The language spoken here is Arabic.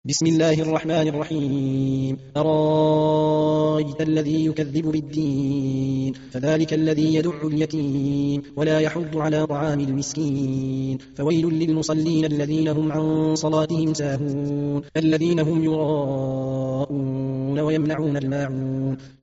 بسم الله الرحمن الرحيم أرأيت الذي يكذب بالدين فذلك الذي يدع اليتيم ولا يحض على طعام المسكين فويل للمصلين الذين هم عن صلاتهم ساهون الذين هم يراءون ويمنعون الماعون